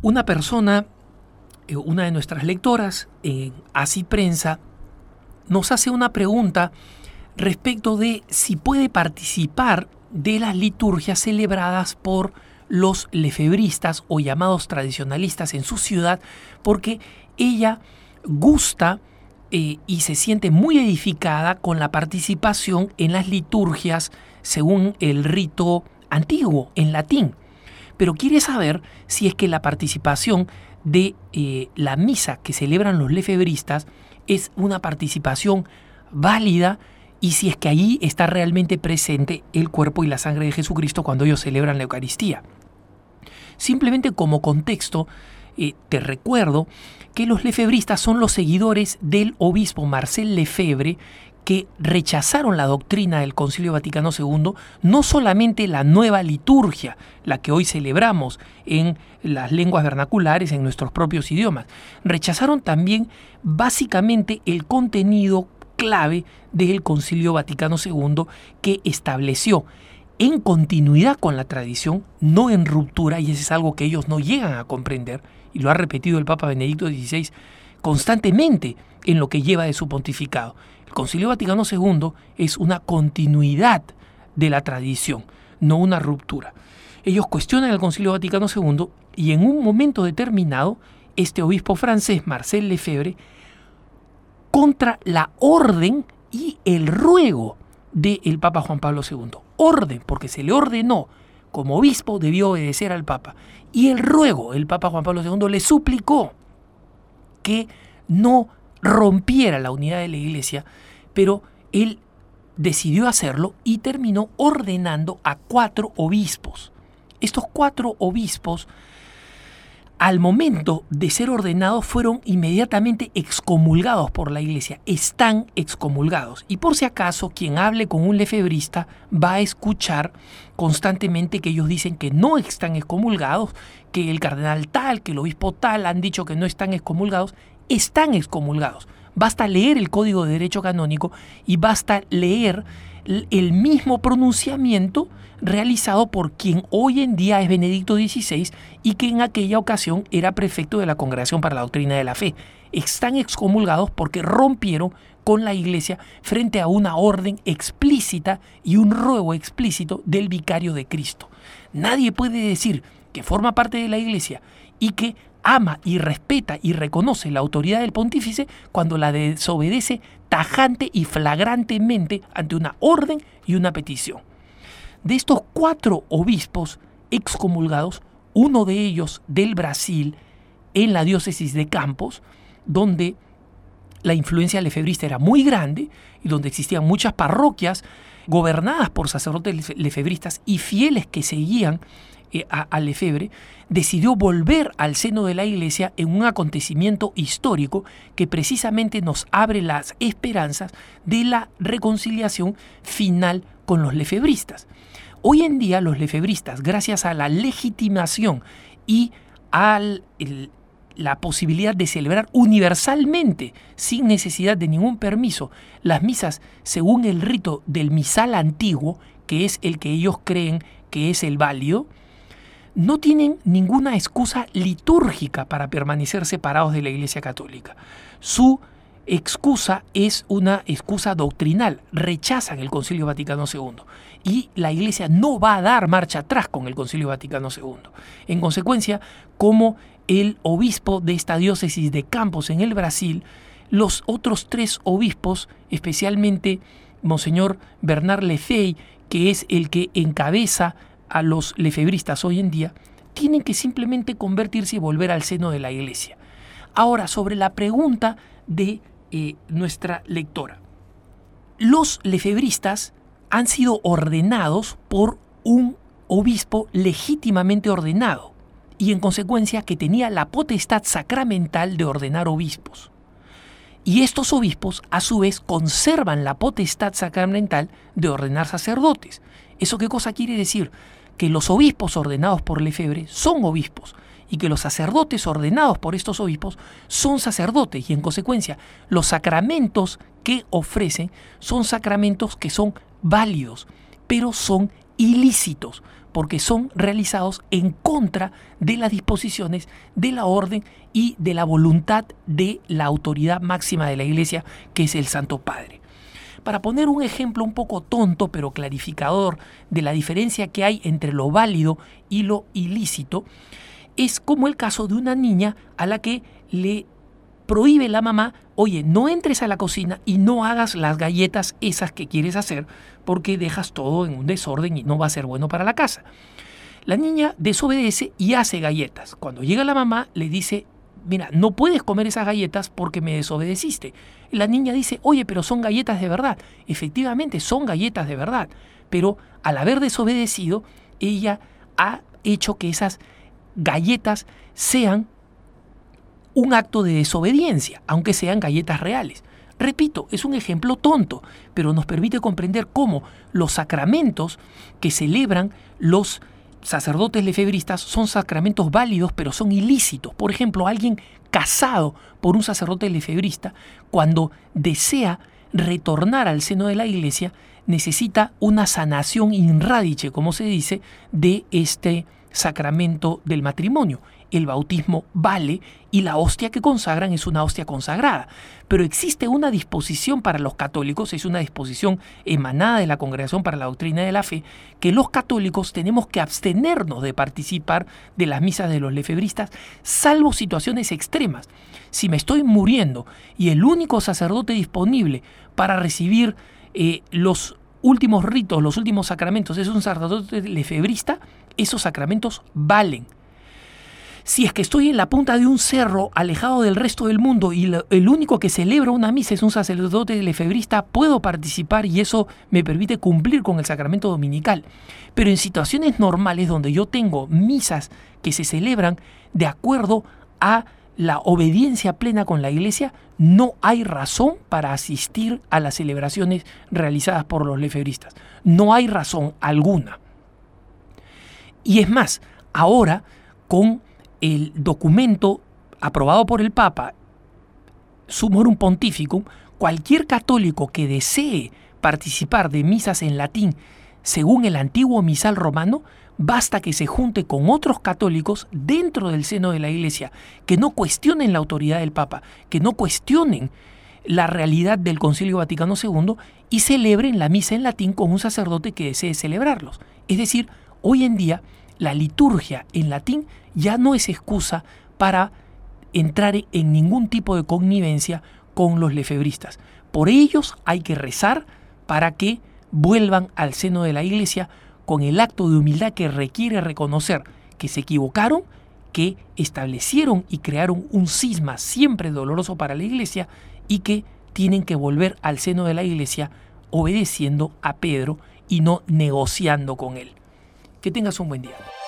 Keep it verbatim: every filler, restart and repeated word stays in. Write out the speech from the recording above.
Una persona, eh, una de nuestras lectoras, en Así Prensa, nos hace una pregunta respecto de si puede participar de las liturgias celebradas por los lefebristas o llamados tradicionalistas en su ciudad, porque ella gusta eh, y se siente muy edificada con la participación en las liturgias según el rito antiguo, en latín. Pero quiere saber si es que la participación de eh, la misa que celebran los lefebristas es una participación válida y si es que allí está realmente presente el cuerpo y la sangre de Jesucristo cuando ellos celebran la Eucaristía. Simplemente como contexto, eh, te recuerdo que los lefebristas son los seguidores del obispo Marcel Lefebvre, que rechazaron la doctrina del Concilio Vaticano segundo, no solamente la nueva liturgia, la que hoy celebramos en las lenguas vernaculares, en nuestros propios idiomas, rechazaron también básicamente el contenido clave del Concilio Vaticano segundo, que estableció en continuidad con la tradición, no en ruptura, y eso es algo que ellos no llegan a comprender, y lo ha repetido el Papa Benedicto dieciséis constantemente en lo que lleva de su pontificado. El Concilio Vaticano segundo es una continuidad de la tradición, no una ruptura. Ellos cuestionan el Concilio Vaticano segundo y en un momento determinado, este obispo francés, Marcel Lefebvre, contra la orden y el ruego del Papa Juan Pablo segundo. Orden, porque se le ordenó, como obispo debió obedecer al Papa. Y el ruego, el Papa Juan Pablo segundo le suplicó que no rompiera la unidad de la Iglesia, pero él decidió hacerlo y terminó ordenando a cuatro obispos. Estos cuatro obispos, al momento de ser ordenados, fueron inmediatamente excomulgados por la Iglesia. Están excomulgados. Y por si acaso, quien hable con un lefebrista va a escuchar constantemente que ellos dicen que no están excomulgados, que el cardenal tal, que el obispo tal han dicho que no están excomulgados. Están excomulgados. Basta leer el Código de Derecho Canónico y basta leer el mismo pronunciamiento realizado por quien hoy en día es Benedicto dieciséis y que en aquella ocasión era prefecto de la Congregación para la Doctrina de la Fe. Están excomulgados porque rompieron con la Iglesia frente a una orden explícita y un ruego explícito del vicario de Cristo. Nadie puede decir que forma parte de la Iglesia y que ama y respeta y reconoce la autoridad del pontífice cuando la desobedece tajante y flagrantemente ante una orden y una petición. De estos cuatro obispos excomulgados, uno de ellos del Brasil, en la diócesis de Campos, donde la influencia lefebrista era muy grande y donde existían muchas parroquias gobernadas por sacerdotes lefebristas y fieles que seguían eh, a, a Lefebvre, decidió volver al seno de la Iglesia en un acontecimiento histórico que precisamente nos abre las esperanzas de la reconciliación final con los lefebristas. Hoy en día los lefebristas, gracias a la legitimación y a la posibilidad de celebrar universalmente, sin necesidad de ningún permiso, las misas según el rito del misal antiguo, que es el que ellos creen que es el válido, no tienen ninguna excusa litúrgica para permanecer separados de la Iglesia Católica. Su excusa es una excusa doctrinal. Rechazan el Concilio Vaticano segundo y la Iglesia no va a dar marcha atrás con el Concilio Vaticano segundo. En consecuencia, como el obispo de esta diócesis de Campos en el Brasil, los otros tres obispos, especialmente Monseñor Bernard Lefey, que es el que encabeza a los lefebristas hoy en día, tienen que simplemente convertirse y volver al seno de la Iglesia. Ahora, sobre la pregunta de eh, nuestra lectora. Los lefebristas han sido ordenados por un obispo legítimamente ordenado y en consecuencia que tenía la potestad sacramental de ordenar obispos. Y estos obispos a su vez conservan la potestad sacramental de ordenar sacerdotes. ¿Eso qué cosa quiere decir? Que los obispos ordenados por Lefebvre son obispos y que los sacerdotes ordenados por estos obispos son sacerdotes y en consecuencia los sacramentos que ofrecen son sacramentos que son válidos, pero son ilícitos, porque son realizados en contra de las disposiciones de la orden y de la voluntad de la autoridad máxima de la Iglesia, que es el Santo Padre. Para poner un ejemplo un poco tonto pero clarificador de la diferencia que hay entre lo válido y lo ilícito, es como el caso de una niña a la que le prohíbe la mamá: oye, no entres a la cocina y no hagas las galletas esas que quieres hacer, porque dejas todo en un desorden y no va a ser bueno para la casa. La niña desobedece y hace galletas. Cuando llega la mamá, le dice: mira, no puedes comer esas galletas porque me desobedeciste. La niña dice: oye, pero son galletas de verdad. Efectivamente, son galletas de verdad, pero al haber desobedecido, ella ha hecho que esas galletas sean un acto de desobediencia, aunque sean galletas reales. Repito, es un ejemplo tonto, pero nos permite comprender cómo los sacramentos que celebran los sacerdotes lefebristas son sacramentos válidos, pero son ilícitos. Por ejemplo, alguien casado por un sacerdote lefebrista, cuando desea retornar al seno de la Iglesia, necesita una sanación in radice, como se dice, de este sacramento del matrimonio. El bautismo vale y la hostia que consagran es una hostia consagrada. Pero existe una disposición para los católicos, es una disposición emanada de la Congregación para la Doctrina de la Fe, que los católicos tenemos que abstenernos de participar de las misas de los lefebristas, salvo situaciones extremas. Si me estoy muriendo y el único sacerdote disponible para recibir eh, los últimos ritos, los últimos sacramentos, es un sacerdote lefebrista, esos sacramentos valen. Si es que estoy en la punta de un cerro, alejado del resto del mundo, y lo, el único que celebra una misa es un sacerdote lefebrista, puedo participar y eso me permite cumplir con el sacramento dominical. Pero en situaciones normales, donde yo tengo misas que se celebran de acuerdo a la obediencia plena con la Iglesia, no hay razón para asistir a las celebraciones realizadas por los lefebristas. No hay razón alguna. Y es más, ahora con el documento aprobado por el Papa, Summorum Pontificum, cualquier católico que desee participar de misas en latín según el antiguo misal romano, basta que se junte con otros católicos dentro del seno de la Iglesia, que no cuestionen la autoridad del Papa, que no cuestionen la realidad del Concilio Vaticano segundo y celebren la misa en latín con un sacerdote que desee celebrarlos. Es decir, hoy en día la liturgia en latín ya no es excusa para entrar en ningún tipo de connivencia con los lefebristas. Por ellos hay que rezar para que vuelvan al seno de la Iglesia con el acto de humildad que requiere reconocer que se equivocaron, que establecieron y crearon un cisma siempre doloroso para la Iglesia y que tienen que volver al seno de la Iglesia obedeciendo a Pedro y no negociando con él. Que tengas un buen día.